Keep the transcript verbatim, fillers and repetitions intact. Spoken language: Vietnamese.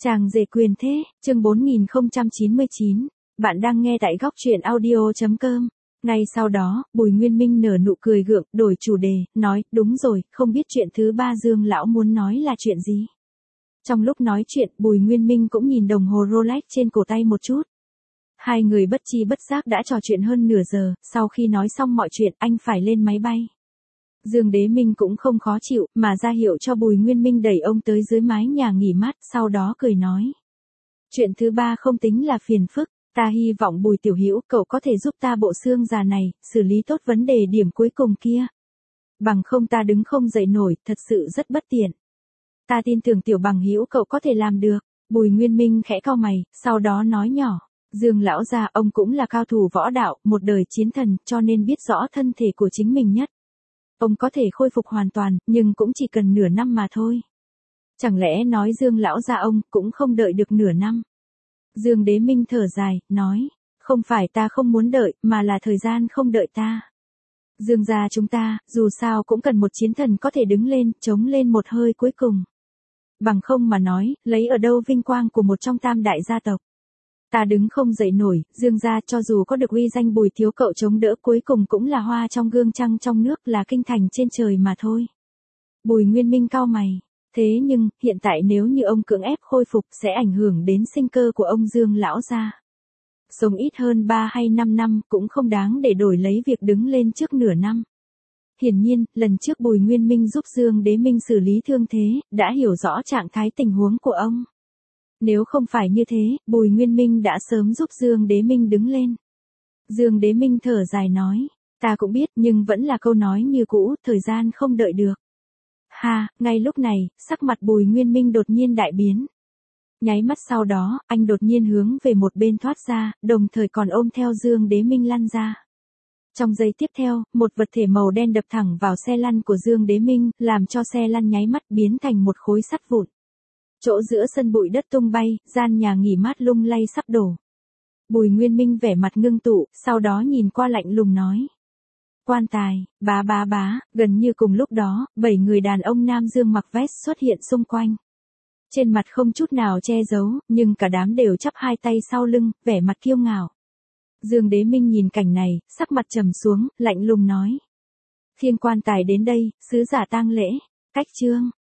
Chàng rể quyền thế, chương bốn nghìn không trăm chín mươi chín. Bạn đang nghe tại góc truyện audio chấm com. Ngay sau đó, Bùi Nguyên Minh nở nụ cười gượng, đổi chủ đề, nói, đúng rồi, không biết chuyện thứ ba Dương lão muốn nói là chuyện gì. Trong lúc nói chuyện, Bùi Nguyên Minh cũng nhìn đồng hồ Rolex trên cổ tay một chút. Hai người bất chi bất giác đã trò chuyện hơn nửa giờ, sau khi nói xong mọi chuyện, anh phải lên máy bay. Dương Đế Minh cũng không khó chịu, mà ra hiệu cho Bùi Nguyên Minh đẩy ông tới dưới mái nhà nghỉ mát, sau đó cười nói. Chuyện thứ ba không tính là phiền phức, ta hy vọng Bùi Tiểu Hữu cậu có thể giúp ta bộ xương già này, xử lý tốt vấn đề điểm cuối cùng kia. Bằng không ta đứng không dậy nổi, thật sự rất bất tiện. Ta tin tưởng Tiểu Bằng Hữu cậu có thể làm được. Bùi Nguyên Minh khẽ cau mày, sau đó nói nhỏ. Dương lão gia ông cũng là cao thủ võ đạo, một đời chiến thần, cho nên biết rõ thân thể của chính mình nhất. Ông có thể khôi phục hoàn toàn, nhưng cũng chỉ cần nửa năm mà thôi. Chẳng lẽ nói Dương lão gia ông cũng không đợi được nửa năm? Dương Đế Minh thở dài, nói, không phải ta không muốn đợi, mà là thời gian không đợi ta. Dương gia chúng ta, dù sao cũng cần một chiến thần có thể đứng lên, chống lên một hơi cuối cùng. Bằng không mà nói, lấy ở đâu vinh quang của một trong tam đại gia tộc. Ta đứng không dậy nổi, Dương gia cho dù có được uy danh Bùi thiếu cậu chống đỡ cuối cùng cũng là hoa trong gương trăng trong nước, là kinh thành trên trời mà thôi. Bùi Nguyên Minh cau mày. Thế nhưng, hiện tại nếu như ông cưỡng ép khôi phục sẽ ảnh hưởng đến sinh cơ của ông Dương lão gia. Sống ít hơn ba hay năm năm cũng không đáng để đổi lấy việc đứng lên trước nửa năm. Hiển nhiên, lần trước Bùi Nguyên Minh giúp Dương Đế Minh xử lý thương thế, đã hiểu rõ trạng thái tình huống của ông. Nếu không phải như thế, Bùi Nguyên Minh đã sớm giúp Dương Đế Minh đứng lên. Dương Đế Minh thở dài nói, ta cũng biết nhưng vẫn là câu nói như cũ, thời gian không đợi được. Ha, ngay lúc này, sắc mặt Bùi Nguyên Minh đột nhiên đại biến. Nháy mắt sau đó, anh đột nhiên hướng về một bên thoát ra, đồng thời còn ôm theo Dương Đế Minh lăn ra. Trong giây tiếp theo, một vật thể màu đen đập thẳng vào xe lăn của Dương Đế Minh, làm cho xe lăn nháy mắt biến thành một khối sắt vụn. Chỗ giữa sân bụi đất tung bay, gian nhà nghỉ mát lung lay sắp đổ. Bùi Nguyên Minh vẻ mặt ngưng tụ, sau đó nhìn qua lạnh lùng nói. Quan tài, bá bá bá, gần như cùng lúc đó, bảy người đàn ông nam dương mặc vest xuất hiện xung quanh. Trên mặt không chút nào che giấu, nhưng cả đám đều chắp hai tay sau lưng, vẻ mặt kiêu ngạo. Dương Đế Minh nhìn cảnh này, sắc mặt trầm xuống, lạnh lùng nói. Khiêng quan tài đến đây, sứ giả tang lễ, cách chương.